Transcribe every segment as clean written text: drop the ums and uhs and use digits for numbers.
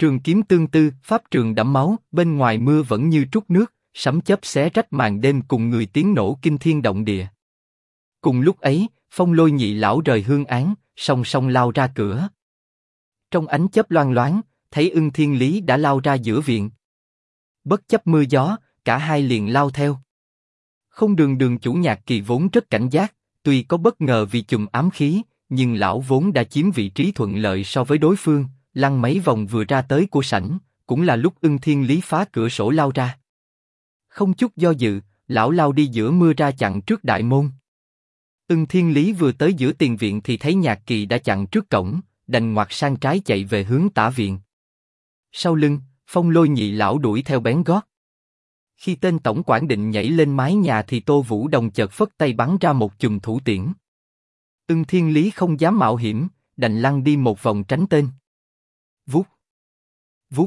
Trường kiếm tương tư, pháp trường đẫm máu, bên ngoài mưa vẫn như trút nước, sấm chớp xé rách màn đêm cùng người tiếng nổ kinh thiên động địa. Cùng lúc ấy, Phong Lôi nhị lão rời hương án, song song lao ra cửa. Trong ánh chớp loang loáng, thấy Ưng Thiên Lý đã lao ra giữa viện. Bất chấp mưa gió, cả hai liền lao theo. Không Đường đường chủ Nhạc Kỳ vốn rất cảnh giác, tuy có bất ngờ vì chùm ám khí, nhưng lão vốn đã chiếm vị trí thuận lợi so với đối phương, lăn mấy vòng vừa ra tới của sảnh, cũng là lúc Ưng Thiên Lý phá cửa sổ lao ra. Không chút do dự, lão lao đi giữa mưa ra chặn trước đại môn. Ưng Thiên Lý vừa tới giữa tiền viện thì thấy Nhạc Kỳ đã chặn trước cổng, đành ngoặt sang trái chạy về hướng tả viện. Sau lưng, Phong Lôi nhị lão đuổi theo bén gót. Khi tên tổng quản định nhảy lên mái nhà thì Tô Vũ Đồng chợt phất tay bắn ra một chùm thủ tiễn. Ưng Thiên Lý không dám mạo hiểm, đành lăn đi một vòng tránh tên. Vút, vút.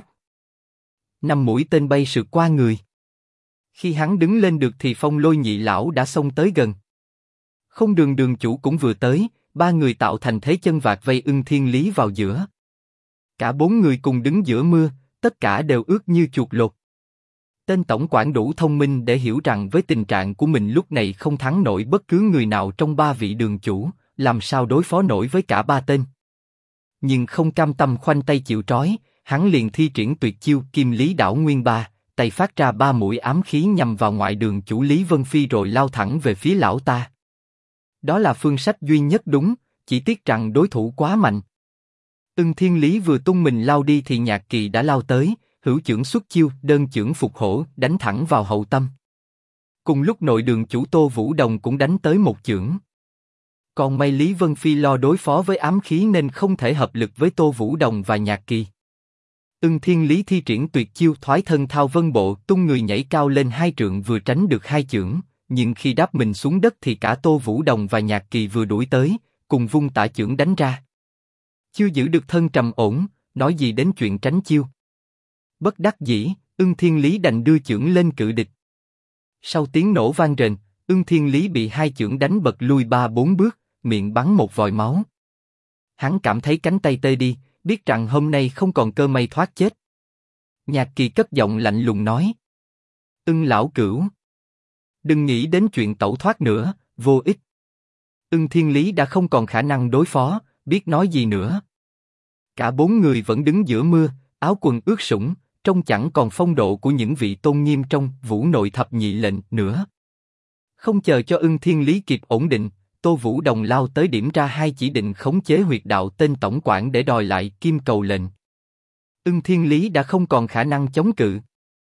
5 mũi tên bay sượt qua người. Khi hắn đứng lên được thì Phong Lôi nhị lão đã xông tới gần. Không Đường đường chủ cũng vừa tới, ba người tạo thành thế chân vạc vây Ưng Thiên Lý vào giữa. Cả 4 người cùng đứng giữa mưa, tất cả đều ướt như chuột lột. Tên tổng quản đủ thông minh để hiểu rằng với tình trạng của mình lúc này không thắng nổi bất cứ người nào trong 3 vị đường chủ, làm sao đối phó nổi với cả 3 tên. Nhưng không cam tâm khoanh tay chịu trói, hắn liền thi triển tuyệt chiêu Kim Lý Đảo Nguyên Ba, tay phát ra 3 mũi ám khí nhằm vào ngoại đường chủ Lý Vân Phi rồi lao thẳng về phía lão ta. Đó là phương sách duy nhất đúng, chỉ tiếc rằng đối thủ quá mạnh. Ưng Thiên Lý vừa tung mình lao đi thì Nhạc Kỳ đã lao tới, hữu chưởng xuất chiêu, đơn chưởng phục hổ, đánh thẳng vào hậu tâm. Cùng lúc nội đường chủ Tô Vũ Đồng cũng đánh tới một chưởng. Còn may Lý Vân Phi lo đối phó với ám khí nên không thể hợp lực với Tô Vũ Đồng và Nhạc Kỳ. Ưng Thiên Lý thi triển tuyệt chiêu thoái thân thao vân bộ, tung người nhảy cao lên 2 trượng vừa tránh được 2 chưởng, nhưng khi đáp mình xuống đất thì cả Tô Vũ Đồng và Nhạc Kỳ vừa đuổi tới, cùng vung tả chưởng đánh ra. Chưa giữ được thân trầm ổn, nói gì đến chuyện tránh chiêu. Bất đắc dĩ, Ưng Thiên Lý đành đưa chưởng lên cự địch. Sau tiếng nổ vang rền, Ưng Thiên Lý bị 2 chưởng đánh bật lui 3-4 bước, miệng bắn một vòi máu. Hắn cảm thấy cánh tay tê đi, biết rằng hôm nay không còn cơ may thoát chết. Nhạc Kỳ cất giọng lạnh lùng nói: Ưng lão cửu, đừng nghĩ đến chuyện tẩu thoát nữa, vô ích. Ưng Thiên Lý đã không còn khả năng đối phó, biết nói gì nữa. Cả 4 người vẫn đứng giữa mưa, áo quần ướt sũng, trông chẳng còn phong độ của những vị tôn nghiêm trong Vũ Nội thập nhị lệnh nữa. Không chờ cho Ưng Thiên Lý kịp ổn định, Tô Vũ Đồng lao tới điểm ra 2 chỉ định khống chế huyệt đạo tên tổng quản để đòi lại kim cầu lệnh. Ưng Thiên Lý đã không còn khả năng chống cự.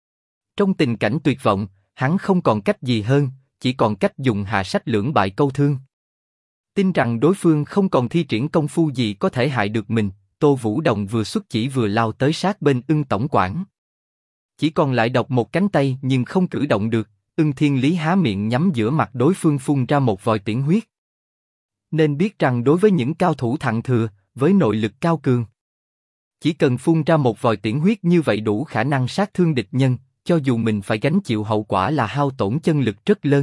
Trong tình cảnh tuyệt vọng, hắn không còn cách gì hơn, chỉ còn cách dùng hạ sách lưỡng bại câu thương. Tin rằng đối phương không còn thi triển công phu gì có thể hại được mình, Tô Vũ Đồng vừa xuất chỉ vừa lao tới sát bên Ưng tổng quản. Chỉ còn lại độc một cánh tay nhưng không cử động được, Ưng Thiên Lý há miệng nhắm giữa mặt đối phương phun ra một vòi tiễn huyết. Nên biết rằng đối với những cao thủ thặng thừa, với nội lực cao cường, chỉ cần phun ra một vòi tiễn huyết như vậy đủ khả năng sát thương địch nhân, cho dù mình phải gánh chịu hậu quả là hao tổn chân lực rất lớn.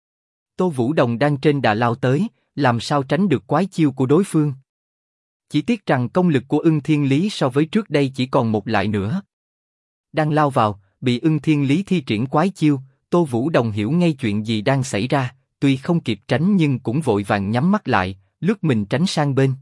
Tô Vũ Đồng đang trên đà lao tới, làm sao tránh được quái chiêu của đối phương. Chỉ tiếc rằng công lực của Ưng Thiên Lý so với trước đây chỉ còn một lại nữa. Đang lao vào, bị Ưng Thiên Lý thi triển quái chiêu, Tô Vũ Đồng hiểu ngay chuyện gì đang xảy ra, tuy không kịp tránh nhưng cũng vội vàng nhắm mắt lại, lướt mình tránh sang bên.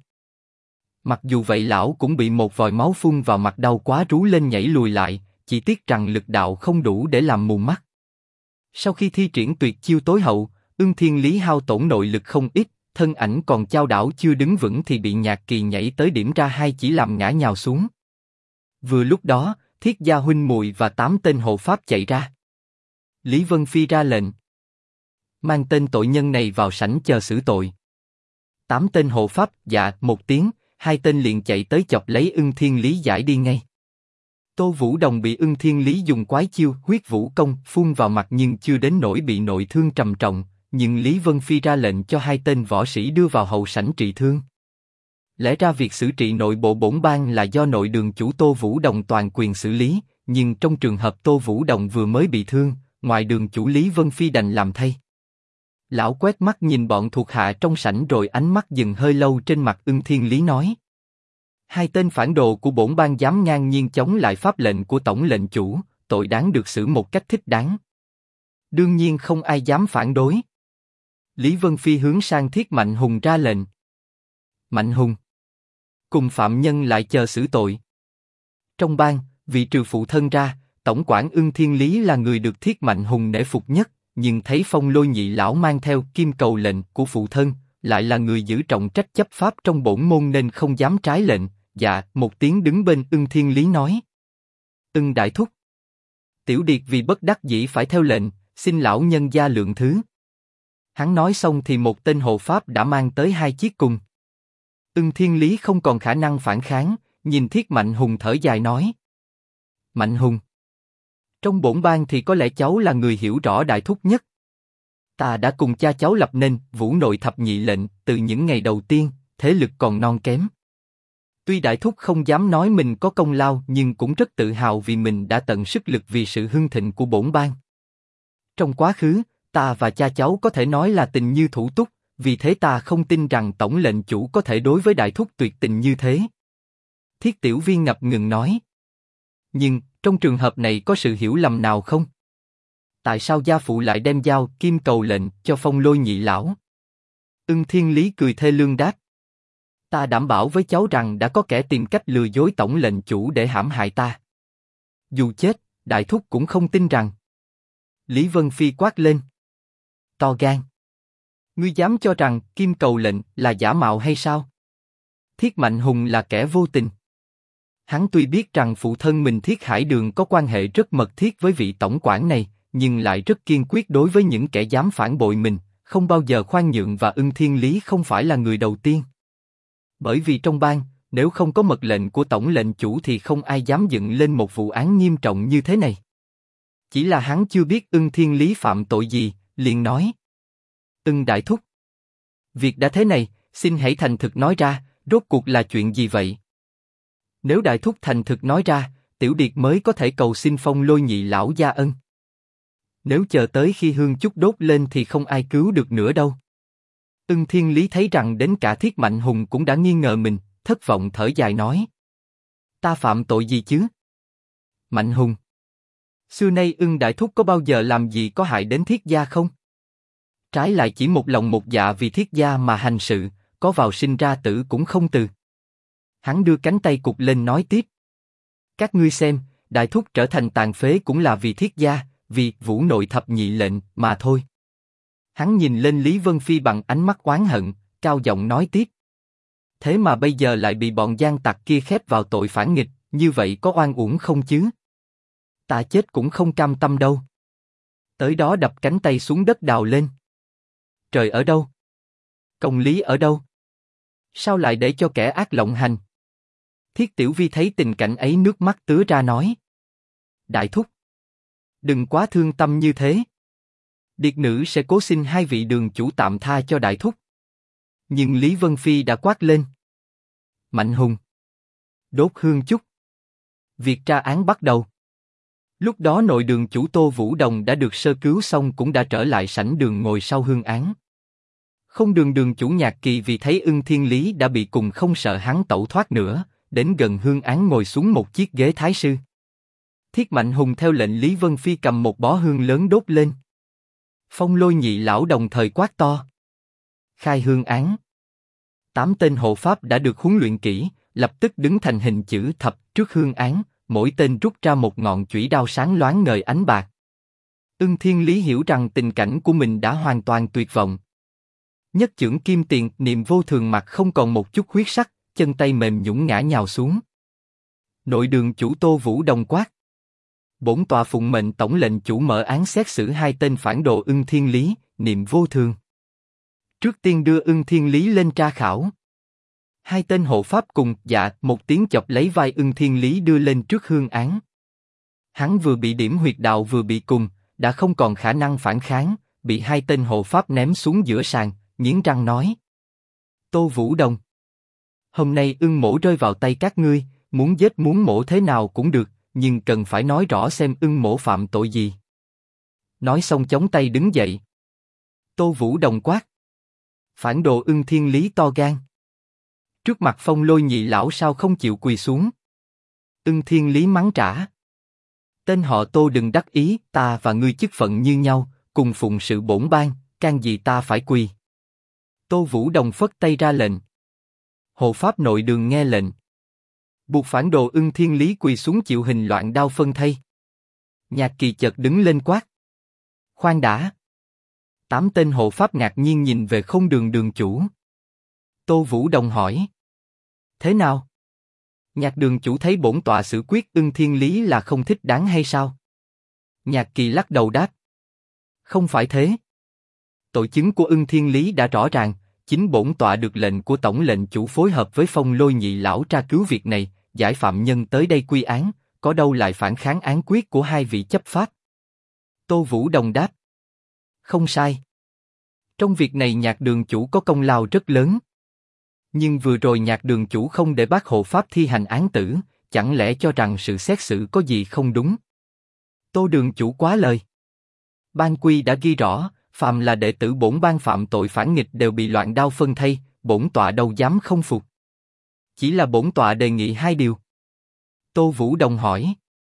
Mặc dù vậy lão cũng bị một vòi máu phun vào mặt đau quá rú lên nhảy lùi lại, chỉ tiếc rằng lực đạo không đủ để làm mù mắt. Sau khi thi triển tuyệt chiêu tối hậu, Ưng Thiên Lý hao tổn nội lực không ít, thân ảnh còn chao đảo chưa đứng vững thì bị Nhạc Kỳ nhảy tới điểm ra 2 chỉ làm ngã nhào xuống. Vừa lúc đó, Thiết Gia huynh muội và 8 tên hộ pháp chạy ra. Lý Vân Phi ra lệnh: mang tên tội nhân này vào sảnh chờ xử tội. 8 tên hộ pháp dạ một tiếng, 2 tên liền chạy tới chọc lấy Ưng Thiên Lý giải đi ngay. Tô Vũ Đồng bị Ưng Thiên Lý dùng quái chiêu huyết vũ công phun vào mặt nhưng chưa đến nỗi bị nội thương trầm trọng, nhưng Lý Vân Phi ra lệnh cho 2 tên võ sĩ đưa vào hậu sảnh trị thương. Lẽ ra việc xử trị nội bộ bổn bang là do nội đường chủ Tô Vũ Đồng toàn quyền xử lý, nhưng trong trường hợp Tô Vũ Đồng vừa mới bị thương, ngoại đường chủ Lý Vân Phi đành làm thay. Lão quét mắt nhìn bọn thuộc hạ trong sảnh rồi ánh mắt dừng hơi lâu trên mặt Ưng Thiên Lý nói: Hai tên phản đồ của bổn bang dám ngang nhiên chống lại pháp lệnh của tổng lệnh chủ, tội đáng được xử một cách thích đáng. Đương nhiên không ai dám phản đối. Lý Vân Phi hướng sang Thiết Mạnh Hùng ra lệnh. Mạnh Hùng, cùng phạm nhân lại chờ xử tội. Trong bang, vì trừ phụ thân ra, tổng quản Ưng Thiên Lý là người được Thiết Mạnh Hùng nể phục nhất, nhưng thấy Phong Lôi nhị lão mang theo kim cầu lệnh của phụ thân, lại là người giữ trọng trách chấp pháp trong bổn môn nên không dám trái lệnh. Dạ, một tiếng đứng bên Ưng Thiên Lý nói. Ưng đại thúc. Tiểu điệt vì bất đắc dĩ phải theo lệnh, xin lão nhân gia lượng thứ. Hắn nói xong thì một tên hộ pháp đã mang tới hai chiếc cung. Ưng Thiên Lý không còn khả năng phản kháng, nhìn Thiết Mạnh Hùng thở dài nói. Mạnh Hùng. Trong bổn bang thì có lẽ cháu là người hiểu rõ đại thúc nhất. Ta đã cùng cha cháu lập nên Vũ Nội thập nhị lệnh từ những ngày đầu tiên, thế lực còn non kém. Tuy đại thúc không dám nói mình có công lao nhưng cũng rất tự hào vì mình đã tận sức lực vì sự hưng thịnh của bổn bang. Trong quá khứ, ta và cha cháu có thể nói là tình như thủ túc, vì thế ta không tin rằng tổng lệnh chủ có thể đối với đại thúc tuyệt tình như thế. Thiết Tiểu Viên ngập ngừng nói. Nhưng, trong trường hợp này có sự hiểu lầm nào không? Tại sao gia phụ lại đem giao kim cầu lệnh cho Phong Lôi nhị lão? Ưng Thiên Lý cười thê lương đáp. Ta đảm bảo với cháu rằng đã có kẻ tìm cách lừa dối tổng lệnh chủ để hãm hại ta. Dù chết, đại thúc cũng không tin rằng. Lý Vân Phi quát lên. To gan. Ngươi dám cho rằng kim cầu lệnh là giả mạo hay sao? Thiết Mạnh Hùng là kẻ vô tình. Hắn tuy biết rằng phụ thân mình Thiết Hải Đường có quan hệ rất mật thiết với vị tổng quản này, nhưng lại rất kiên quyết đối với những kẻ dám phản bội mình, không bao giờ khoan nhượng và Ưng Thiên Lý không phải là người đầu tiên. Bởi vì trong bang, nếu không có mật lệnh của tổng lệnh chủ thì không ai dám dựng lên một vụ án nghiêm trọng như thế này. Chỉ là hắn chưa biết Ưng Thiên Lý phạm tội gì, liền nói. Ưng đại thúc. Việc đã thế này, xin hãy thành thực nói ra, rốt cuộc là chuyện gì vậy? Nếu đại thúc thành thực nói ra, tiểu điệt mới có thể cầu xin Phong Lôi nhị lão gia ân. Nếu chờ tới khi hương chút đốt lên thì không ai cứu được nữa đâu. Ưng Thiên Lý thấy rằng đến cả Thiết Mạnh Hùng cũng đã nghi ngờ mình, thất vọng thở dài nói. Ta phạm tội gì chứ? Mạnh Hùng. Xưa nay Ưng đại thúc có bao giờ làm gì có hại đến Thiết gia không? Trái lại chỉ một lòng một dạ vì Thiết gia mà hành sự, có vào sinh ra tử cũng không từ. Hắn đưa cánh tay cụp lên nói tiếp. Các ngươi xem, đại thúc trở thành tàn phế cũng là vì Thiết gia, vì Vũ Nội thập nhị lệnh mà thôi. Hắn nhìn lên Lý Vân Phi bằng ánh mắt oán hận, cao giọng nói tiếp. Thế mà bây giờ lại bị bọn gian tặc kia khép vào tội phản nghịch, như vậy có oan uổng không chứ? Ta chết cũng không cam tâm đâu. Tới đó đập cánh tay xuống đất đào lên. Trời ở đâu? Công lý ở đâu? Sao lại để cho kẻ ác lộng hành? Thiết Tiểu Vi thấy tình cảnh ấy nước mắt tứa ra nói. Đại thúc, đừng quá thương tâm như thế. Điệt nữ sẽ cố xin hai vị đường chủ tạm tha cho đại thúc. Nhưng Lý Vân Phi đã quát lên. Mạnh Hùng, đốt hương chút. Việc tra án bắt đầu. Lúc đó nội đường chủ Tô Vũ Đồng đã được sơ cứu xong cũng đã trở lại sảnh đường ngồi sau hương án. Không đường đường chủ Nhạc Kỳ vì thấy Ưng Thiên Lý đã bị cùng không sợ hắn tẩu thoát nữa, đến gần hương án ngồi xuống một chiếc ghế thái sư. Thiết Mạnh Hùng theo lệnh Lý Vân Phi cầm một bó hương lớn đốt lên. Phong Lôi nhị lão đồng thời quát to. Khai hương án. 8 tên hộ pháp đã được huấn luyện kỹ, lập tức đứng thành hình chữ thập trước hương án, mỗi tên rút ra một ngọn chủy đao sáng loáng ngời ánh bạc. Ưng Thiên Lý hiểu rằng tình cảnh của mình đã hoàn toàn tuyệt vọng. Nhất chưởng kim tiền niệm vô thường mặt không còn một chút huyết sắc, chân tay mềm nhũn ngã nhào xuống. Nội đường chủ Tô Vũ Đồng quát. Bổn tòa phụng mệnh tổng lệnh chủ mở án xét xử hai tên phản đồ Ưng Thiên Lý, niệm vô thường. Trước tiên đưa Ưng Thiên Lý lên tra khảo. Hai tên hộ pháp cùng dạ một tiếng chọc lấy vai Ưng Thiên Lý đưa lên trước hương án. Hắn vừa bị điểm huyệt đạo vừa bị cùng, đã không còn khả năng phản kháng, bị hai tên hộ pháp ném xuống giữa sàn, nghiến răng nói. Tô Vũ Đồng, hôm nay Ưng mỗ rơi vào tay các ngươi, muốn giết muốn mổ thế nào cũng được, nhưng cần phải nói rõ xem Ưng mỗ phạm tội gì. Nói xong chống tay đứng dậy. Tô Vũ Đồng quát. Phản đồ Ưng Thiên Lý to gan. Trước mặt Phong Lôi nhị lão sao không chịu quỳ xuống? Ưng Thiên Lý mắng trả. Tên họ Tô đừng đắc ý, ta và ngươi chức phận như nhau, cùng phụng sự bổn ban, can gì ta phải quỳ? Tô Vũ Đồng phất tay ra lệnh. Hộ pháp nội đường nghe lệnh. Buộc phản đồ Ưng Thiên Lý quỳ xuống chịu hình loạn đao phân thây. Nhạc Kỳ chợt đứng lên quát. Khoan đã. 8 tên hộ pháp ngạc nhiên nhìn về Không Đường đường chủ. Tô Vũ Đồng hỏi. Thế nào? Nhạc đường chủ thấy bổn tọa xử quyết Ưng Thiên Lý là không thích đáng hay sao? Nhạc Kỳ lắc đầu đáp. Không phải thế. Tội chứng của Ưng Thiên Lý đã rõ ràng, chính bổn tọa được lệnh của tổng lệnh chủ phối hợp với Phong Lôi nhị lão tra cứu việc này, giải phạm nhân tới đây quy án, có đâu lại phản kháng án quyết của hai vị chấp pháp. Tô Vũ Đồng đáp. Không sai. Trong việc này Nhạc đường chủ có công lao rất lớn. Nhưng vừa rồi Nhạc đường chủ không để bác hộ pháp thi hành án tử, chẳng lẽ cho rằng sự xét xử có gì không đúng? Tô đường chủ quá lời. Ban quy đã ghi rõ, phàm là đệ tử bổn ban phạm tội phản nghịch đều bị loạn đao phân thây, bổn tọa đâu dám không phục. Chỉ là bổn tọa đề nghị 2 điều. Tô Vũ Đồng hỏi.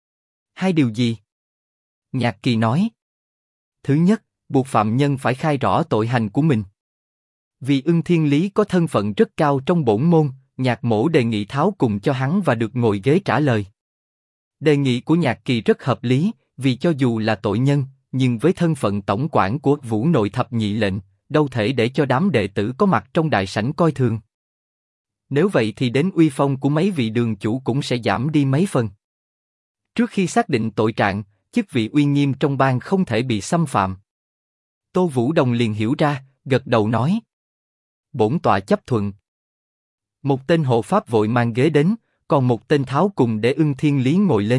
2 điều gì? Nhạc Kỳ nói. Thứ nhất, buộc phạm nhân phải khai rõ tội hành của mình. Vì Ưng Thiên Lý có thân phận rất cao trong bổn môn, Nhạc mỗ đề nghị tháo cùng cho hắn và được ngồi ghế trả lời. Đề nghị của Nhạc Kỳ rất hợp lý, vì cho dù là tội nhân, nhưng với thân phận tổng quản của Vũ Nội thập nhị lệnh, đâu thể để cho đám đệ tử có mặt trong đại sảnh coi thường. Nếu vậy thì đến uy phong của mấy vị đường chủ cũng sẽ giảm đi mấy phần. Trước khi xác định tội trạng, chức vị uy nghiêm trong bang không thể bị xâm phạm. Tô Vũ Đồng liền hiểu ra, gật đầu nói. Bổn tọa chấp thuận. Một tên hộ pháp vội mang ghế đến, còn một tên tháo cùng để Ưng Thiên Lý ngồi lên.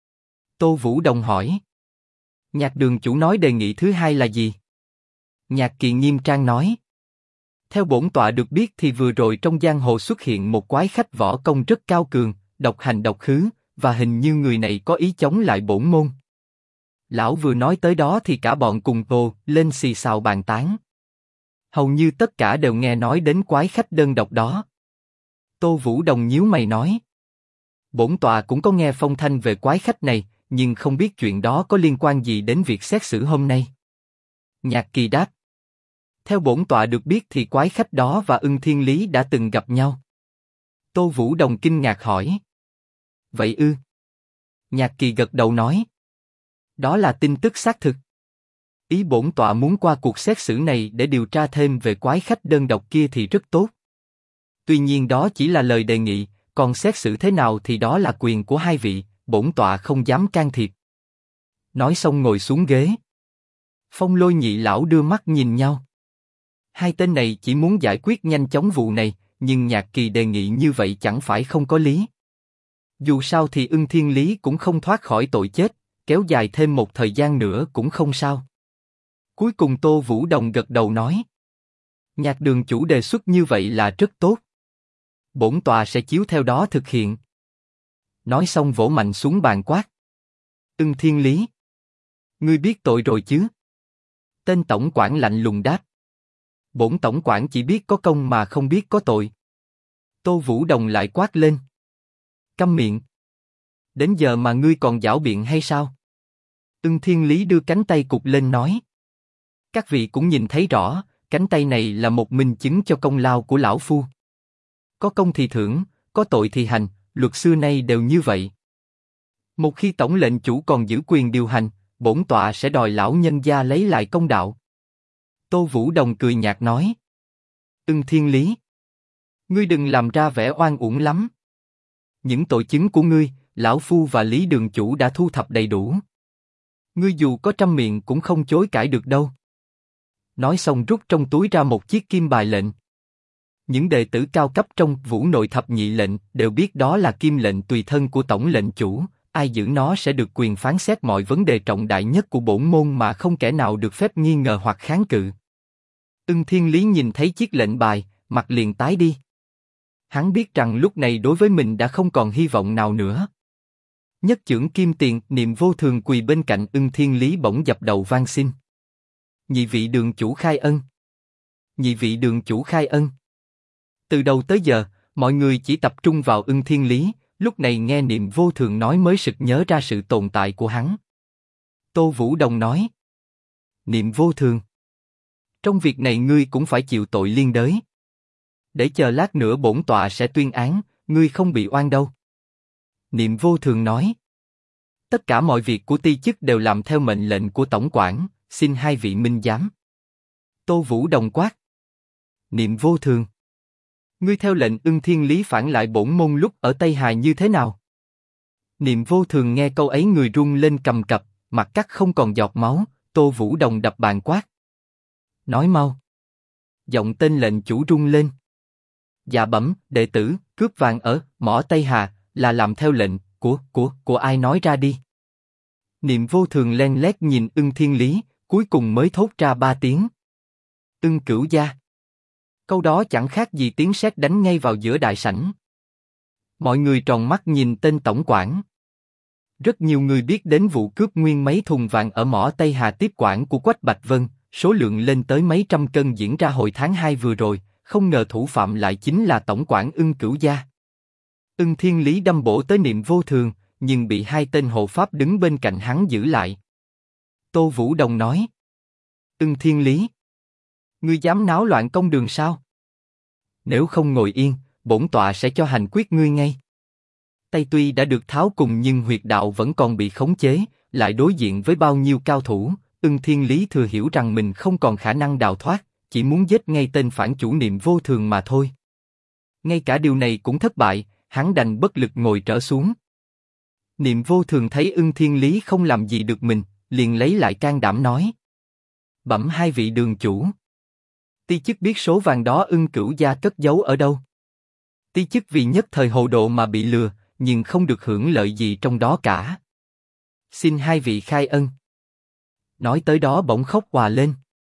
Tô Vũ Đồng hỏi. Nhạc đường chủ nói đề nghị thứ 2 là gì? Nhạc Kỳ nghiêm trang nói. Theo bổn tọa được biết thì vừa rồi trong giang hồ xuất hiện một quái khách võ công rất cao cường, độc hành độc khứ, và hình như người này có ý chống lại bổn môn. Lão vừa nói tới đó thì cả bọn cùng ồ lên xì xào bàn tán. Hầu như tất cả đều nghe nói đến quái khách đơn độc đó. Tô Vũ Đồng nhíu mày nói. Bổn tọa cũng có nghe phong thanh về quái khách này, nhưng không biết chuyện đó có liên quan gì đến việc xét xử hôm nay. Nhạc Kỳ đáp. Theo bổn tọa được biết thì quái khách đó và Ưng Thiên Lý đã từng gặp nhau. Tô Vũ Đồng kinh ngạc hỏi. Vậy ư? Nhạc Kỳ gật đầu nói. Đó là tin tức xác thực. Ý bổn tọa muốn qua cuộc xét xử này để điều tra thêm về quái khách đơn độc kia thì rất tốt. Tuy nhiên đó chỉ là lời đề nghị, còn xét xử thế nào thì đó là quyền của hai vị, bổn tọa không dám can thiệp. Nói xong ngồi xuống ghế. Phong Lôi nhị lão đưa mắt nhìn nhau. Hai tên này chỉ muốn giải quyết nhanh chóng vụ này, nhưng Nhạc Kỳ đề nghị như vậy chẳng phải không có lý. Dù sao thì Ưng Thiên Lý cũng không thoát khỏi tội chết, kéo dài thêm một thời gian nữa cũng không sao. Cuối cùng Tô Vũ Đồng gật đầu nói. Nhạc đường chủ đề xuất như vậy là rất tốt. Bổn tọa sẽ chiếu theo đó thực hiện. Nói xong vỗ mạnh xuống bàn quát. Ưng Thiên Lý. Ngươi biết tội rồi chứ? Tên tổng quản lạnh lùng đáp. Bổn tổng quản chỉ biết có công mà không biết có tội. Tô Vũ Đồng lại quát lên. Câm miệng. Đến giờ mà ngươi còn giảo biện hay sao? Ưng Thiên Lý đưa cánh tay cụp lên nói. Các vị cũng nhìn thấy rõ, cánh tay này là một minh chứng cho công lao của lão phu. Có công thì thưởng, có tội thì hành, luật xưa nay đều như vậy. Một khi tổng lệnh chủ còn giữ quyền điều hành, bổn tọa sẽ đòi lão nhân gia lấy lại công đạo. Tô Vũ Đồng cười nhạt nói. Ưng Thiên Lý. Ngươi đừng làm ra vẻ oan uổng lắm. Những tội chứng của ngươi, lão phu và Lý đường chủ đã thu thập đầy đủ. Ngươi dù có trăm miệng cũng không chối cãi được đâu. Nói xong rút trong túi ra một chiếc kim bài lệnh. Những đệ tử cao cấp trong Vũ Nội thập nhị lệnh đều biết đó là kim lệnh tùy thân của tổng lệnh chủ, ai giữ nó sẽ được quyền phán xét mọi vấn đề trọng đại nhất của bổn môn mà không kẻ nào được phép nghi ngờ hoặc kháng cự. Ưng Thiên Lý nhìn thấy chiếc lệnh bài, mặt liền tái đi. Hắn biết rằng lúc này đối với mình đã không còn hy vọng nào nữa. Nhất chưởng kim tiền, Niệm Vô Thường quỳ bên cạnh Ưng Thiên Lý bỗng dập đầu van xin. Nhị vị đường chủ khai ân. Nhị vị đường chủ khai ân. Từ đầu tới giờ, mọi người chỉ tập trung vào Ưng Thiên Lý, lúc này nghe Niệm Vô Thường nói mới sực nhớ ra sự tồn tại của hắn. Tô Vũ Đồng nói: Niệm Vô Thường, trong việc này ngươi cũng phải chịu tội liên đới. Để chờ lát nữa bổn tọa sẽ tuyên án, ngươi không bị oan đâu. Niệm Vô Thường nói: Tất cả mọi việc của ti chức đều làm theo mệnh lệnh của tổng quản, xin hai vị minh giám. Tô Vũ Đồng quát: Niệm Vô Thường, ngươi theo lệnh Ưng Thiên Lý phản lại bổn môn lúc ở Tây Hà như thế nào? Niệm Vô Thường nghe câu ấy người run lên cầm cập, mặt cắt không còn giọt máu. Tô Vũ Đồng đập bàn quát: Nói mau! Giọng tên lệnh chủ run lên. Dạ bẩm, đệ tử cướp vàng ở mỏ Tây Hà là làm theo lệnh của ai, nói ra đi. Niệm Vô Thường len lét nhìn Ưng Thiên Lý, cuối cùng mới thốt ra 3 tiếng: Ưng Cửu Gia. Câu đó chẳng khác gì tiếng sét đánh ngay vào giữa đại sảnh. Mọi người tròn mắt nhìn tên tổng quản. Rất nhiều người biết đến vụ cướp nguyên mấy thùng vàng ở mỏ Tây Hà tiếp quản của Quách Bạch Vân, số lượng lên tới mấy trăm cân diễn ra hồi tháng 2 vừa rồi, không ngờ thủ phạm lại chính là tổng quản Ưng Cửu Gia. Ưng Thiên Lý đâm bổ tới Niệm Vô Thường, nhưng bị 2 tên hộ pháp đứng bên cạnh hắn giữ lại. Tô Vũ Đồng nói: Ưng Thiên Lý, ngươi dám náo loạn công đường sao? Nếu không ngồi yên, bổn tọa sẽ cho hành quyết ngươi ngay. Tay tuy đã được tháo cùng nhưng huyệt đạo vẫn còn bị khống chế, lại đối diện với bao nhiêu cao thủ. Ưng Thiên Lý thừa hiểu rằng mình không còn khả năng đào thoát, chỉ muốn giết ngay tên phản chủ Niệm Vô Thường mà thôi. Ngay cả điều này cũng thất bại, hắn đành bất lực ngồi trở xuống. Niệm Vô Thường thấy Ưng Thiên Lý không làm gì được mình, liền lấy lại can đảm nói: Bẩm hai vị đường chủ, ti chức biết số vàng đó Ưng Cửu Gia cất giấu ở đâu. Ti chức vì nhất thời hồ độ mà bị lừa, nhưng không được hưởng lợi gì trong đó cả. Xin hai vị khai ân. Nói tới đó bỗng khóc òa lên.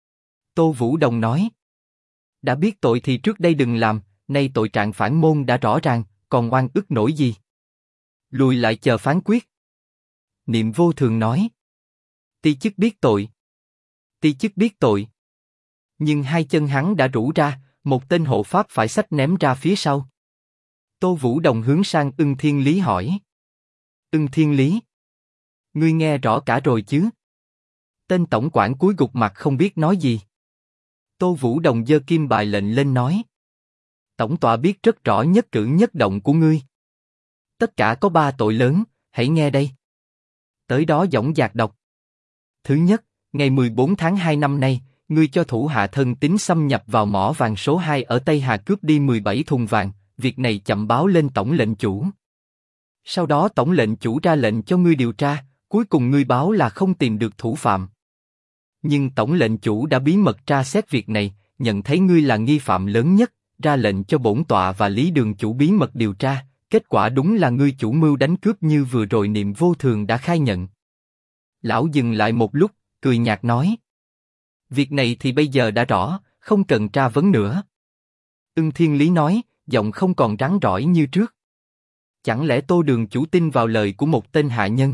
Tô Vũ Đồng nói: Đã biết tội thì trước đây đừng làm, nay tội trạng phản môn đã rõ ràng, còn oan ức nổi gì? Lùi lại chờ phán quyết. Niệm Vô Thường nói: Ti chức biết tội. Ti chức biết tội. Nhưng 2 chân hắn đã rũ ra, một tên hộ pháp phải xách ném ra phía sau. Tô Vũ Đồng hướng sang Ưng Thiên Lý hỏi: Ưng Thiên Lý, ngươi nghe rõ cả rồi chứ? Tên tổng quản cúi gục mặt không biết nói gì. Tô Vũ Đồng giơ kim bài lệnh lên nói: Tổng tọa biết rất rõ nhất cử nhất động của ngươi. Tất cả có 3 tội lớn, hãy nghe đây. Tới đó dõng dạc đọc. Thứ nhất, ngày 14 tháng 2 năm nay, ngươi cho thủ hạ thân tín xâm nhập vào mỏ vàng số 2 ở Tây Hà cướp đi 17 thùng vàng, việc này chậm báo lên tổng lệnh chủ. Sau đó tổng lệnh chủ ra lệnh cho ngươi điều tra, cuối cùng ngươi báo là không tìm được thủ phạm. Nhưng tổng lệnh chủ đã bí mật tra xét việc này, nhận thấy ngươi là nghi phạm lớn nhất, ra lệnh cho bổn tọa và Lý đường chủ bí mật điều tra, kết quả đúng là ngươi chủ mưu đánh cướp như vừa rồi Niệm Vô Thường đã khai nhận. Lão dừng lại một lúc, cười nhạt nói: Việc này thì bây giờ đã rõ, không cần tra vấn nữa. Ưng Thiên Lý nói, giọng không còn rắn rỏi như trước: Chẳng lẽ Tô đường chủ tin vào lời của một tên hạ nhân?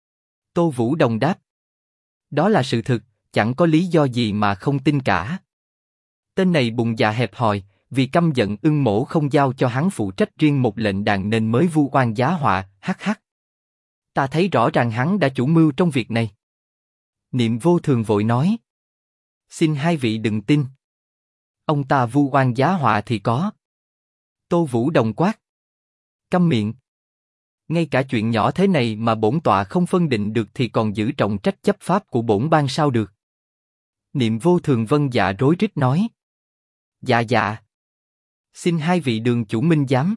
Tô Vũ Đồng đáp: Đó là sự thực, chẳng có lý do gì mà không tin cả. Tên này bụng dạ hẹp hòi, vì căm giận Ưng mỗ không giao cho hắn phụ trách riêng một lệnh đàn nên mới vu oan giá họa, hắc hắc. Ta thấy rõ ràng hắn đã chủ mưu trong việc này. Niệm Vô Thường vội nói: Xin hai vị đừng tin. Ông ta vu oan giá họa thì có. Tô Vũ Đồng quát: Câm miệng. Ngay cả chuyện nhỏ thế này mà bổn tọa không phân định được thì còn giữ trọng trách chấp pháp của bổn ban sao được? Niệm Vô Thường vâng dạ rối rít nói: Dạ dạ. Xin hai vị đường chủ minh giám.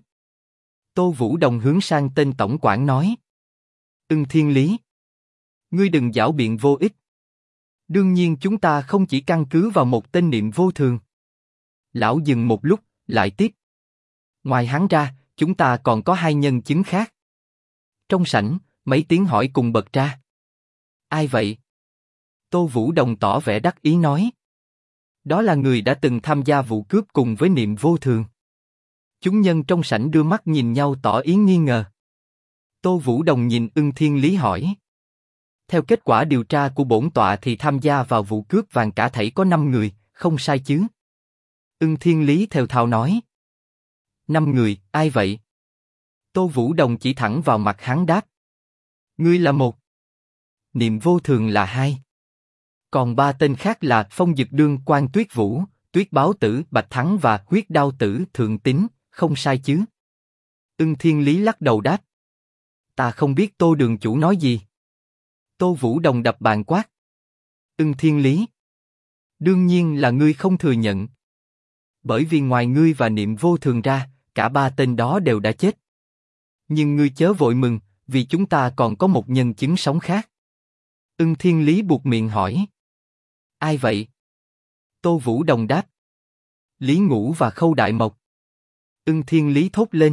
Tô Vũ Đồng hướng sang tên tổng quản nói: Ưng Thiên Lý, ngươi đừng giảo biện vô ích. Đương nhiên chúng ta không chỉ căn cứ vào một tên Niệm Vô Thường. Lão dừng một lúc, lại tiếp: Ngoài hắn ra, chúng ta còn có 2 nhân chứng khác. Trong sảnh, mấy tiếng hỏi cùng bật ra. Ai vậy? Tô Vũ Đồng tỏ vẻ đắc ý nói: Đó là người đã từng tham gia vụ cướp cùng với Niệm Vô Thường. Chúng nhân trong sảnh đưa mắt nhìn nhau tỏ ý nghi ngờ. Tô Vũ Đồng nhìn Ưng Thiên Lý hỏi: Theo kết quả điều tra của bổn tọa thì tham gia vào vụ cướp vàng cả thảy có 5 người, không sai chứ? Ưng Thiên Lý thều thào nói: 5 người, ai vậy? Tô Vũ Đồng chỉ thẳng vào mặt hắn đáp. Ngươi là một. Niệm Vô Thường là hai. Còn 3 tên khác là Phong Dực Đương, Quan Tuyết Vũ, Tuyết Báo Tử, Bạch Thắng và Huyết Đao Tử, Thượng Tín, không sai chứ? Ưng Thiên Lý lắc đầu đáp. Ta không biết Tô đường chủ nói gì. Tô Vũ Đồng đập bàn quát. Ưng Thiên Lý. Đương nhiên là ngươi không thừa nhận. Bởi vì ngoài ngươi và Niệm Vô Thường ra, cả 3 tên đó đều đã chết. Nhưng ngươi chớ vội mừng, vì chúng ta còn có một nhân chứng sống khác. Ưng Thiên Lý buột miệng hỏi. Ai vậy? Tô Vũ Đồng đáp. Lý Ngũ và Khâu Đại Mộc. Ưng Thiên Lý thốt lên.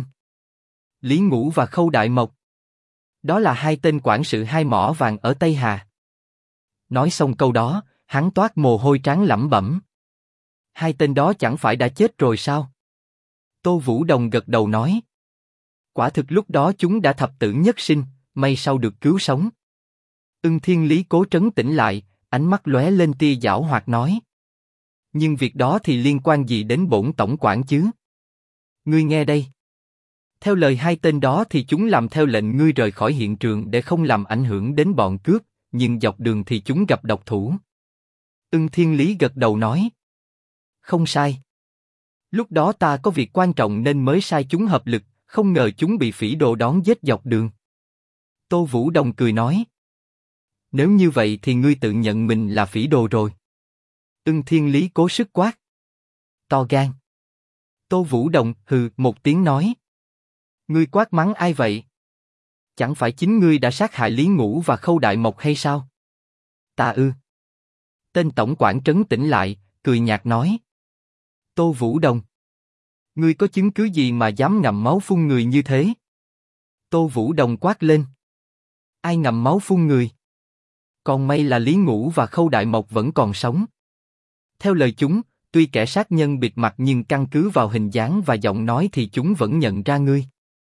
Lý Ngũ và Khâu Đại Mộc. Đó là 2 tên quản sự 2 mỏ vàng ở Tây Hà. Nói xong câu đó, hắn toát mồ hôi trán lẩm bẩm. 2 tên đó chẳng phải đã chết rồi sao? Tô Vũ Đồng gật đầu nói. Quả thực lúc đó chúng đã thập tử nhất sinh, may sau được cứu sống. Ưng Thiên Lý cố trấn tĩnh lại, ánh mắt lóe lên tia giảo hoạt nói. Nhưng việc đó thì liên quan gì đến bổn tổng quản chứ? Ngươi nghe đây. Theo lời 2 tên đó thì chúng làm theo lệnh ngươi rời khỏi hiện trường để không làm ảnh hưởng đến bọn cướp, nhưng dọc đường thì chúng gặp độc thủ. Ưng Thiên Lý gật đầu nói. Không sai. Lúc đó ta có việc quan trọng nên mới sai chúng hợp lực, không ngờ chúng bị phỉ đồ đón giết dọc đường. Tô Vũ Đồng cười nói. Nếu như vậy thì ngươi tự nhận mình là phỉ đồ rồi. Ưng Thiên Lý cố sức quát. To gan. Tô Vũ Đồng hừ một tiếng nói. Ngươi quát mắng ai vậy? Chẳng phải chính ngươi đã sát hại Lý Ngũ và Khâu Đại Mộc hay sao? Ta ư? Tên tổng quản trấn tĩnh lại, cười nhạt nói. Tô Vũ Đồng. Ngươi có chứng cứ gì mà dám ngậm máu phun người như thế? Tô Vũ Đồng quát lên. Ai ngậm máu phun người? Còn may là Lý Ngũ và Khâu Đại Mộc vẫn còn sống. Theo lời chúng, tuy kẻ sát nhân bịt mặt nhưng căn cứ vào hình dáng và giọng nói thì chúng vẫn nhận ra ngươi.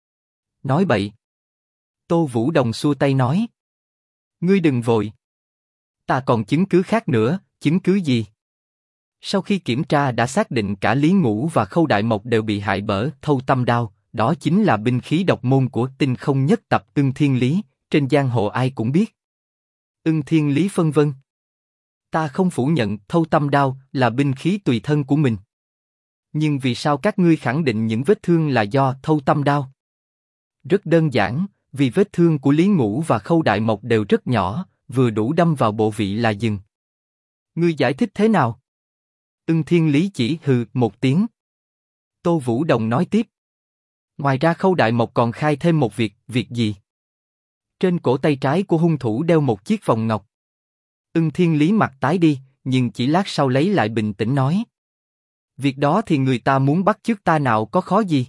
Nói bậy. Tô Vũ Đồng xua tay nói. Ngươi đừng vội. Ta còn chứng cứ khác nữa, chứng cứ gì? Sau khi kiểm tra đã xác định cả Lý Ngũ và Khâu Đại Mộc đều bị hại bởi Thâu Tâm Đao, đó chính là binh khí độc môn của Tinh Không Nhất Tập Ưng Thiên Lý, trên giang hồ ai cũng biết. Ưng Thiên Lý phân vân. Ta không phủ nhận Thâu Tâm Đao là binh khí tùy thân của mình. Nhưng vì sao các ngươi khẳng định những vết thương là do Thâu Tâm Đao? Rất đơn giản, vì vết thương của Lý Ngũ và Khâu Đại Mộc đều rất nhỏ, vừa đủ đâm vào bộ vị là dừng. Ngươi giải thích thế nào? Ưng Thiên Lý chỉ hừ một tiếng. Tô Vũ Đồng nói tiếp. Ngoài ra Khâu Đại Mộc còn khai thêm một việc gì? Trên cổ tay trái của hung thủ đeo một chiếc vòng ngọc. Ưng Thiên Lý mặt tái đi, nhưng chỉ lát sau lấy lại bình tĩnh nói. Việc đó thì người ta muốn bắt chước ta nào có khó gì?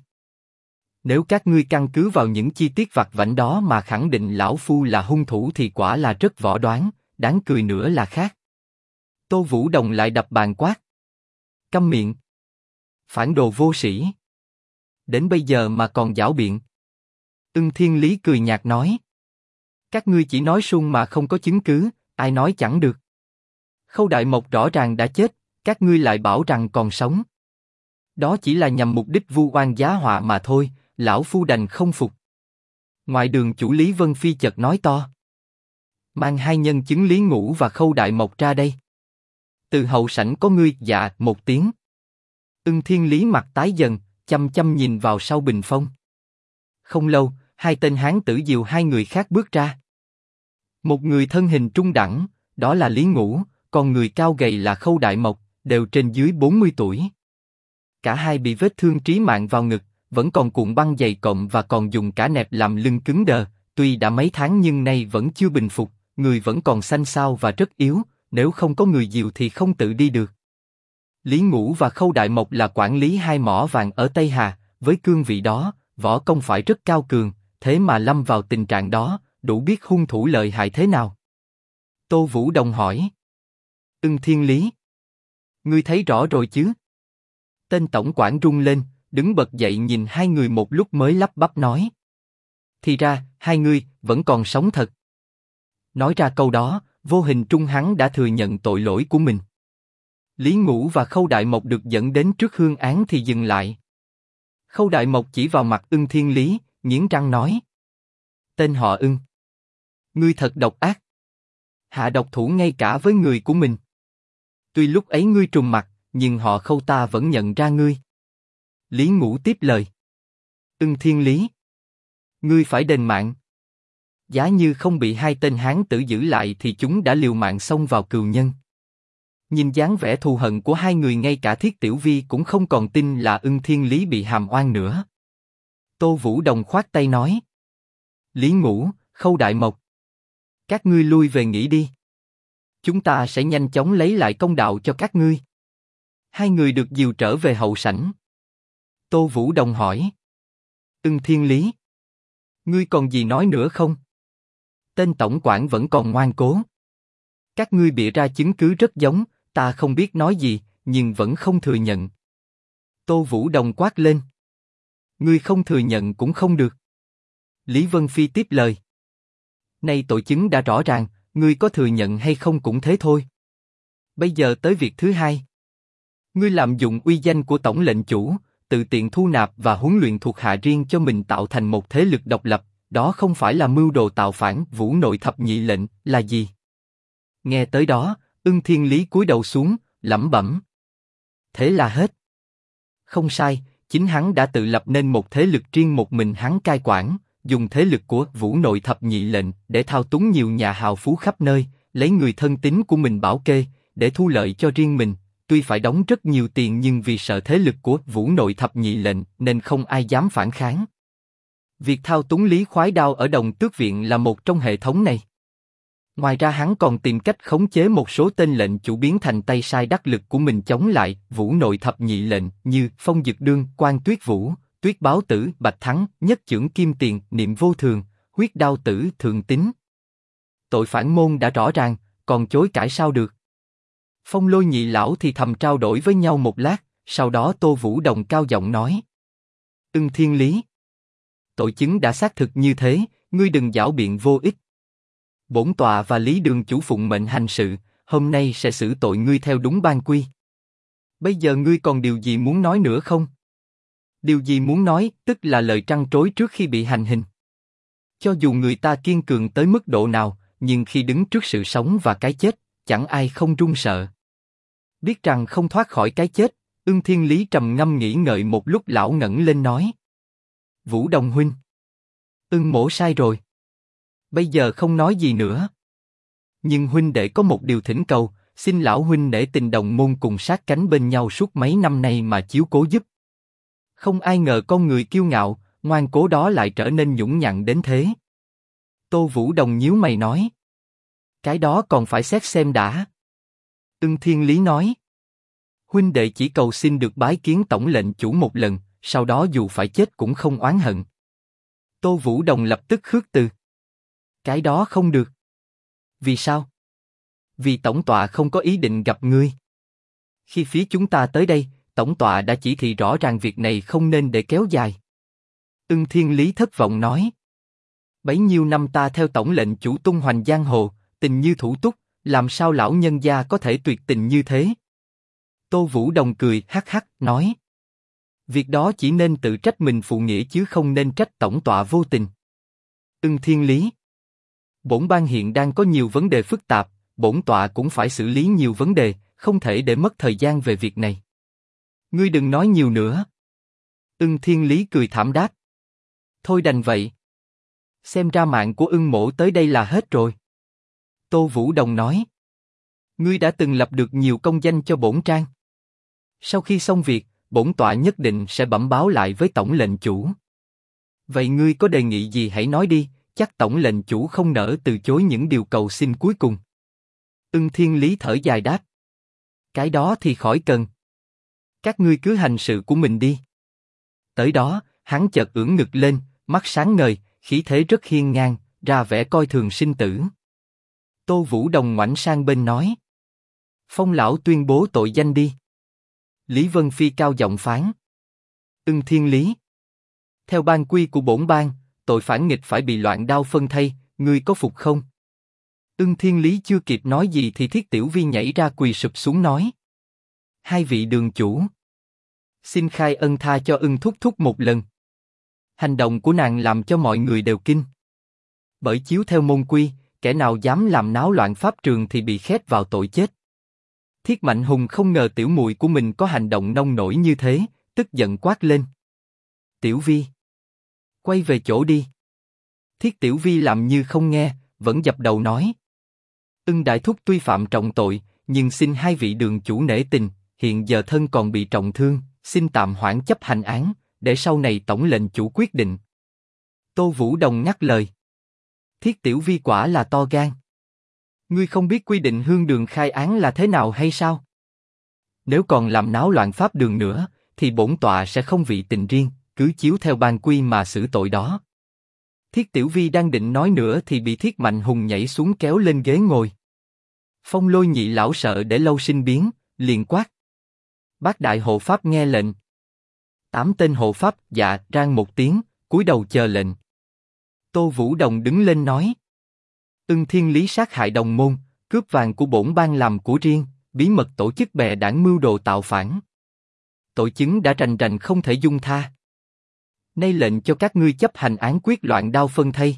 Nếu các ngươi căn cứ vào những chi tiết vặt vãnh đó mà khẳng định lão phu là hung thủ thì quả là rất võ đoán, đáng cười nữa là khác. Tô Vũ Đồng lại đập bàn quát. Câm miệng. Phản đồ vô sĩ. Đến bây giờ mà còn giảo biện. Ưng Thiên Lý cười nhạt nói. Các ngươi chỉ nói suông mà không có chứng cứ, ai nói chẳng được. Khâu Đại Mộc rõ ràng đã chết, các ngươi lại bảo rằng còn sống. Đó chỉ là nhằm mục đích vu oan giá họa mà thôi, lão phu đành không phục. Ngoài đường chủ Lý Vân Phi chợt nói to. Mang 2 nhân chứng Lý Ngũ và Khâu Đại Mộc ra đây. Từ hậu sảnh có ngươi. Dạ một tiếng. Ưng Thiên Lý mặt tái dần, chăm chăm nhìn vào sau bình phong. Không lâu, 2 tên hán tử dìu 2 người khác bước ra. Một người thân hình trung đẳng, đó là Lý Ngũ, còn người cao gầy là Khâu Đại Mộc, đều trên dưới 40 tuổi. Cả hai bị vết thương trí mạng vào ngực, vẫn còn cuộn băng dày cộm và còn dùng cả nẹp làm lưng cứng đờ. Tuy đã mấy tháng nhưng nay vẫn chưa bình phục, người vẫn còn xanh xao và rất yếu, nếu không có người dìu thì không tự đi được. Lý Ngũ và Khâu Đại Mộc là quản lý 2 mỏ vàng ở Tây Hà, với cương vị đó, võ công phải rất cao cường, thế mà lâm vào tình trạng đó, đủ biết hung thủ lợi hại thế nào. Tô Vũ Đồng hỏi. Ưng Thiên Lý. Ngươi thấy rõ rồi chứ? Tên tổng quản rung lên, đứng bật dậy nhìn 2 người một lúc mới lắp bắp nói. Thì ra, 2 người vẫn còn sống thật. Nói ra câu đó, vô hình trung hắn đã thừa nhận tội lỗi của mình. Lý Ngũ và Khâu Đại Mộc được dẫn đến trước hương án thì dừng lại. Khâu Đại Mộc chỉ vào mặt Ưng Thiên Lý, nghiến răng nói. Tên họ Ưng. Ngươi thật độc ác. Hạ độc thủ ngay cả với người của mình. Tuy lúc ấy ngươi trùng mặt, nhưng họ Khâu ta vẫn nhận ra ngươi. Lý Ngũ tiếp lời. Ưng Thiên Lý. Ngươi phải đền mạng. Giá như không bị hai tên hán tử giữ lại thì chúng đã liều mạng xông vào cừu nhân. Nhìn dáng vẻ thù hận của hai người, ngay cả Thiết Tiểu Vi cũng không còn tin là Ưng Thiên Lý bị hàm oan nữa. Tô Vũ Đồng khoát tay nói. Lý Ngũ, Khâu Đại Mộc. Các ngươi lui về nghỉ đi. Chúng ta sẽ nhanh chóng lấy lại công đạo cho các ngươi. Hai người được dìu trở về hậu sảnh. Tô Vũ Đồng hỏi. Ưng Thiên Lý. Ngươi còn gì nói nữa không? Tên tổng quản vẫn còn ngoan cố. Các ngươi bịa ra chứng cứ rất giống, ta không biết nói gì, nhưng vẫn không thừa nhận. Tô Vũ Đồng quát lên. Ngươi không thừa nhận cũng không được. Lý Vân Phi tiếp lời. Nay tội chứng đã rõ ràng, ngươi có thừa nhận hay không cũng thế thôi. Bây giờ tới việc thứ hai. Ngươi lạm dụng uy danh của tổng lệnh chủ, tự tiện thu nạp và huấn luyện thuộc hạ riêng cho mình tạo thành một thế lực độc lập, đó không phải là mưu đồ tạo phản. Vũ Nội thập nhị lệnh là gì? Nghe tới đó, Ưng Thiên Lý cúi đầu xuống, lẩm bẩm. Thế là hết. Không sai, chính hắn đã tự lập nên một thế lực riêng một mình hắn cai quản, dùng thế lực của Vũ Nội thập nhị lệnh để thao túng nhiều nhà hào phú khắp nơi, lấy người thân tín của mình bảo kê, để thu lợi cho riêng mình. Tuy phải đóng rất nhiều tiền nhưng vì sợ thế lực của Vũ Nội thập nhị lệnh nên không ai dám phản kháng. Việc thao túng Lý Khoái Đao ở Đồng Tước Viện là một trong hệ thống này. Ngoài ra hắn còn tìm cách khống chế một số tên lệnh chủ biến thành tay sai đắc lực của mình chống lại Vũ Nội thập nhị lệnh như Phong Dực Đương, Quan Tuyết Vũ, Tuyết Báo Tử, Bạch Thắng, Nhất Chưởng Kim Tiền, Niệm Vô Thường, Huyết Đao Tử, Thường Tín. Tội phản môn đã rõ ràng, còn chối cãi sao được? Phong Lôi nhị lão thì thầm trao đổi với nhau một lát, sau đó Tô Vũ Đồng cao giọng nói. Ưng Thiên Lý. Tội chứng đã xác thực như thế, ngươi đừng giảo biện vô ích. Bổn tọa và Lý Đường chủ phụng mệnh hành sự, hôm nay sẽ xử tội ngươi theo đúng ban quy. Bây giờ ngươi còn điều gì muốn nói nữa không? Điều gì muốn nói, tức là lời trăn trối trước khi bị hành hình. Cho dù người ta kiên cường tới mức độ nào, nhưng khi đứng trước sự sống và cái chết, chẳng ai không run sợ. Biết rằng không thoát khỏi cái chết, Ưng Thiên Lý trầm ngâm nghĩ ngợi một lúc, lão ngẩng lên nói. Vũ Đồng huynh. Ưng mỗ sai rồi. Bây giờ không nói gì nữa. Nhưng huynh đệ có một điều thỉnh cầu, xin lão huynh nể tình đồng môn cùng sát cánh bên nhau suốt mấy năm nay mà chiếu cố giúp. Không ai ngờ con người kiêu ngạo, ngoan cố đó lại trở nên nhũng nhặn đến thế. Tô Vũ Đồng nhíu mày nói. Cái đó còn phải xét xem đã. Ưng Thiên Lý nói. Huynh đệ chỉ cầu xin được bái kiến tổng lệnh chủ một lần, sau đó dù phải chết cũng không oán hận. Tô Vũ Đồng lập tức khước từ. Cái đó không được. Vì sao? Vì tổng tọa không có ý định gặp ngươi. Khi phía chúng ta tới đây, tổng tọa đã chỉ thị rõ ràng việc này không nên để kéo dài. Ưng Thiên Lý thất vọng nói. Bấy nhiêu năm ta theo tổng lệnh chủ tung hoành giang hồ, tình như thủ túc, làm sao lão nhân gia có thể tuyệt tình như thế? Tô Vũ Đồng cười hắc hắc nói. Việc đó chỉ nên tự trách mình phụ nghĩa chứ không nên trách tổng tọa vô tình. Ưng Thiên Lý. Bổn ban hiện đang có nhiều vấn đề phức tạp, bổn tọa cũng phải xử lý nhiều vấn đề, không thể để mất thời gian về việc này. Ngươi đừng nói nhiều nữa. Ưng Thiên Lý cười thảm đáp. Thôi đành vậy. Xem ra mạng của Ưng mỗ tới đây là hết rồi. Tô Vũ Đồng nói. Ngươi đã từng lập được nhiều công danh cho bổn trang. Sau khi xong việc, bổn tọa nhất định sẽ bẩm báo lại với tổng lệnh chủ. Vậy ngươi có đề nghị gì hãy nói đi, chắc tổng lệnh chủ không nỡ từ chối những điều cầu xin cuối cùng. Ưng Thiên Lý thở dài đáp. Cái đó thì khỏi cần. Các ngươi cứ hành sự của mình đi. Tới đó, hắn chợt ưỡn ngực lên, mắt sáng ngời, khí thế rất hiên ngang, ra vẻ coi thường sinh tử. Tô Vũ Đồng ngoảnh sang bên nói. Phong lão tuyên bố tội danh đi. Lý Vân Phi cao giọng phán. Ưng Thiên Lý. Theo ban quy của bổn ban, tội phản nghịch phải bị loạn đao phân thây, ngươi có phục không? Ưng Thiên Lý chưa kịp nói gì thì Thiết Tiểu Vi nhảy ra quỳ sụp xuống nói. Hai vị đường chủ. Xin khai ân tha cho Ưng thúc thúc một lần. Hành động của nàng làm cho mọi người đều kinh. Bởi chiếu theo môn quy, kẻ nào dám làm náo loạn pháp trường thì bị khét vào tội chết. Thiết Mạnh Hùng không ngờ tiểu muội của mình có hành động nông nổi như thế, tức giận quát lên. Tiểu Vi, quay về chỗ đi. Thiết Tiểu Vi làm như không nghe, vẫn dập đầu nói. Ưng đại thúc tuy phạm trọng tội, nhưng xin hai vị đường chủ nể tình, hiện giờ thân còn bị trọng thương, xin tạm hoãn chấp hành án, để sau này tổng lệnh chủ quyết định. Tô Vũ Đồng ngắt lời. Thiết Tiểu Vi quả là to gan. Ngươi không biết quy định hương đường khai án là thế nào hay sao? Nếu còn làm náo loạn pháp đường nữa, thì bổn tọa sẽ không vị tình riêng, cứ chiếu theo ban quy mà xử tội đó. Thiết Tiểu Vi đang định nói nữa thì bị Thiết Mạnh Hùng nhảy xuống kéo lên ghế ngồi. Phong Lôi nhị lão sợ để lâu sinh biến, liền quát. Bác đại hộ pháp nghe lệnh. 8 tên hộ pháp dạ rang một tiếng, cúi đầu chờ lệnh. Tô Vũ Đồng đứng lên nói. Ưng Thiên Lý sát hại đồng môn, cướp vàng của bổn bang làm của riêng, bí mật tổ chức bè đảng mưu đồ tạo phản. Tội chứng đã rành rành không thể dung tha. Nay lệnh cho các ngươi chấp hành án quyết loạn đao phân thây.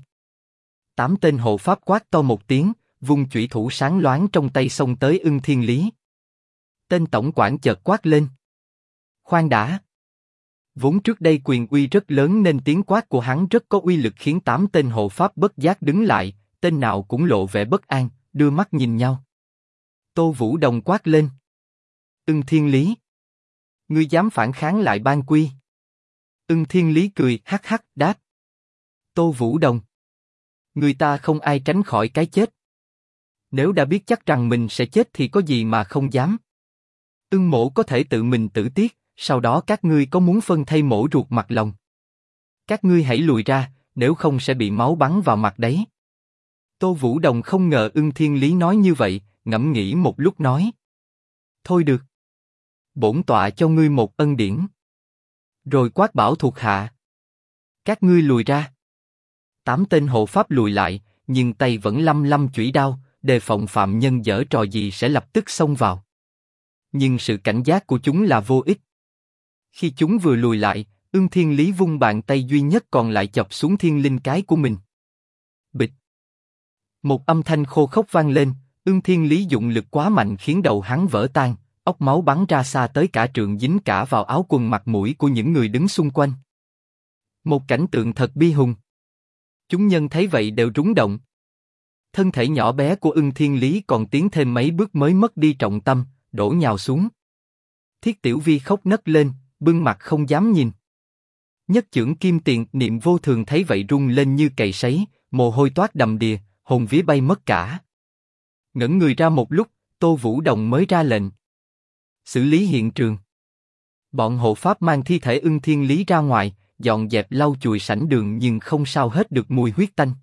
8 tên hộ pháp quát to một tiếng, vung chủy thủ sáng loáng trong tay xông tới Ưng Thiên Lý. Tên tổng quản chợt quát lên. Khoan đã. Vốn trước đây quyền uy rất lớn nên tiếng quát của hắn rất có uy lực khiến 8 tên hộ pháp bất giác đứng lại, tên nào cũng lộ vẻ bất an, đưa mắt nhìn nhau. Tô Vũ Đồng quát lên. Ưng Thiên Lý, ngươi dám phản kháng lại ban quy? Ưng Thiên Lý cười hắc hắc đáp. Tô Vũ Đồng, người ta không ai tránh khỏi cái chết. Nếu đã biết chắc rằng mình sẽ chết thì có gì mà không dám. Ưng mỗ có thể tự mình tử tiết, sau đó các ngươi có muốn phân thây mổ ruột mặt lòng? Các ngươi hãy lùi ra, nếu không sẽ bị máu bắn vào mặt đấy. Tô Vũ Đồng không ngờ Ưng Thiên Lý nói như vậy, ngẫm nghĩ một lúc nói. Thôi được. Bổn tọa cho ngươi một ân điển. Rồi quát bảo thuộc hạ. Các ngươi lùi ra. 8 tên hộ pháp lùi lại, nhưng tay vẫn lăm lăm chủy đao, đề phòng phạm nhân giở trò gì sẽ lập tức xông vào. Nhưng sự cảnh giác của chúng là vô ích. Khi chúng vừa lùi lại, Ưng Thiên Lý vung bàn tay duy nhất còn lại chọc xuống thiên linh cái của mình. Bịch. Một âm thanh khô khốc vang lên, Ưng Thiên Lý dụng lực quá mạnh khiến đầu hắn vỡ tan, óc máu bắn ra xa tới cả trượng dính cả vào áo quần mặt mũi của những người đứng xung quanh. Một cảnh tượng thật bi hùng. Chúng nhân thấy vậy đều rúng động. Thân thể nhỏ bé của Ưng Thiên Lý còn tiến thêm mấy bước mới mất đi trọng tâm, đổ nhào xuống. Thiết Tiểu Vi khóc nấc lên, bưng mặt không dám nhìn. Nhất chưởng kim tiền Niệm Vô Thường thấy vậy rung lên như cày sấy, mồ hôi toát đầm đìa, hồn vía bay mất cả. Ngẩn người ra một lúc, Tô Vũ Đồng mới ra lệnh. Xử lý hiện trường. Bọn hộ pháp mang thi thể Ưng Thiên Lý ra ngoài, dọn dẹp lau chùi sảnh đường nhưng không sao hết được mùi huyết tanh.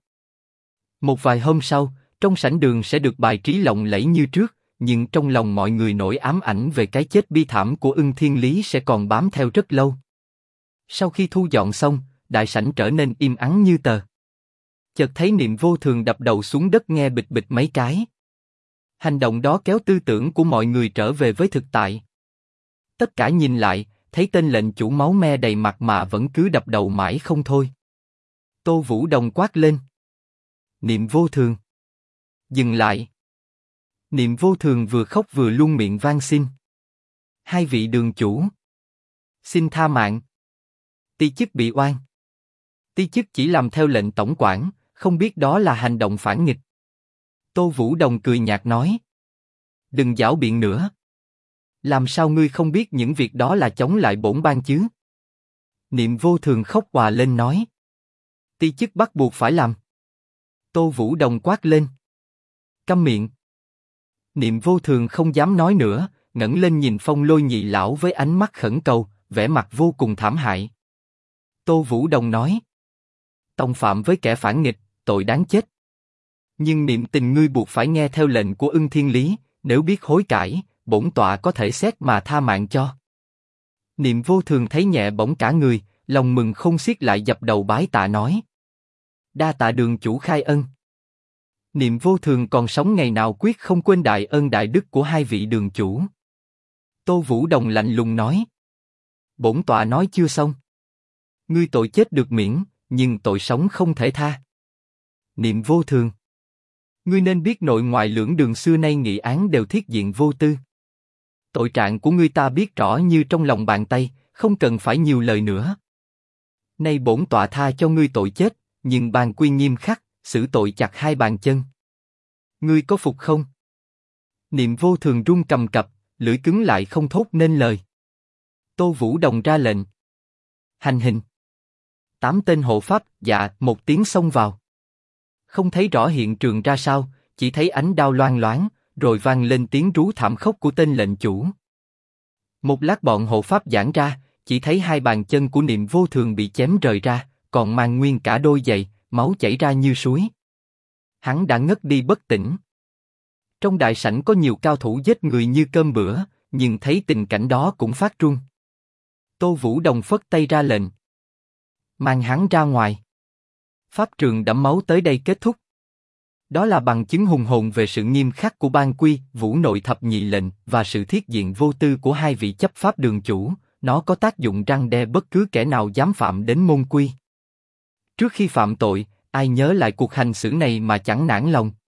Một vài hôm sau, trong sảnh đường sẽ được bài trí lộng lẫy như trước, nhưng trong lòng mọi người nỗi ám ảnh về cái chết bi thảm của Ưng Thiên Lý sẽ còn bám theo rất lâu. Sau khi thu dọn xong, đại sảnh trở nên im ắng như tờ. Chợt thấy Niệm Vô Thường đập đầu xuống đất nghe bịch bịch mấy cái. Hành động đó kéo tư tưởng của mọi người trở về với thực tại. Tất cả nhìn lại, thấy tên lệnh chủ máu me đầy mặt mà vẫn cứ đập đầu mãi không thôi. Tô Vũ Đồng quát lên. Niệm Vô Thường, dừng lại. Niệm Vô Thường vừa khóc vừa luôn miệng van xin. Hai vị đường chủ, xin tha mạng. Ti chức bị oan. Ti chức chỉ làm theo lệnh tổng quản, không biết đó là hành động phản nghịch. Tô Vũ Đồng cười nhạt nói. Đừng giảo biện nữa. Làm sao ngươi không biết những việc đó là chống lại bổn bang chứ? Niệm Vô Thường khóc òa lên nói. Ti chức bắt buộc phải làm. Tô Vũ Đồng quát lên. Câm miệng. Niệm Vô Thường không dám nói nữa, ngẩng lên nhìn Phong Lôi nhị lão với ánh mắt khẩn cầu, vẻ mặt vô cùng thảm hại. Tô Vũ Đồng nói. Tông phạm với kẻ phản nghịch, tội đáng chết. Nhưng niệm tình ngươi buộc phải nghe theo lệnh của Ưng Thiên Lý, nếu biết hối cải, bổn tọa có thể xét mà tha mạng cho. Niệm Vô Thường thấy nhẹ bỗng cả người, lòng mừng không xiết lại dập đầu bái tạ nói. Đa tạ đường chủ khai ân. Niệm Vô Thường còn sống ngày nào quyết không quên đại ân đại đức của hai vị đường chủ. Tô Vũ Đồng lạnh lùng nói. Bổn tọa nói chưa xong. Ngươi tội chết được miễn, nhưng tội sống không thể tha. Niệm Vô Thường. Ngươi nên biết nội ngoại lưỡng đường xưa nay nghị án đều thiết diện vô tư. Tội trạng của ngươi ta biết rõ như trong lòng bàn tay, không cần phải nhiều lời nữa. Nay bổn tọa tha cho ngươi tội chết, nhưng bàn quy nghiêm khắc, xử tội chặt hai bàn chân. Ngươi có phục không? Niệm Vô Thường run cầm cập, lưỡi cứng lại không thốt nên lời. Tô Vũ Đồng ra lệnh. Hành hình. 8 tên hộ pháp, dạ, một tiếng xông vào. Không thấy rõ hiện trường ra sao, chỉ thấy ánh đao loang loáng, rồi vang lên tiếng rú thảm khốc của tên lệnh chủ. Một lát bọn hộ pháp giãn ra, chỉ thấy hai bàn chân của Niệm Vô Thường bị chém rời ra, còn mang nguyên cả đôi giày, máu chảy ra như suối. Hắn đã ngất đi bất tỉnh. Trong đại sảnh có nhiều cao thủ giết người như cơm bữa, nhưng thấy tình cảnh đó cũng phát run. Tô Vũ Đồng phất tay ra lệnh. Mang hắn ra ngoài. Pháp trường đẫm máu tới đây kết thúc. Đó là bằng chứng hùng hồn về sự nghiêm khắc của ban quy, Vũ Nội thập nhị lệnh và sự thiết diện vô tư của hai vị chấp pháp đường chủ. Nó có tác dụng răn đe bất cứ kẻ nào dám phạm đến môn quy. Trước khi phạm tội, ai nhớ lại cuộc hành xử này mà chẳng nản lòng.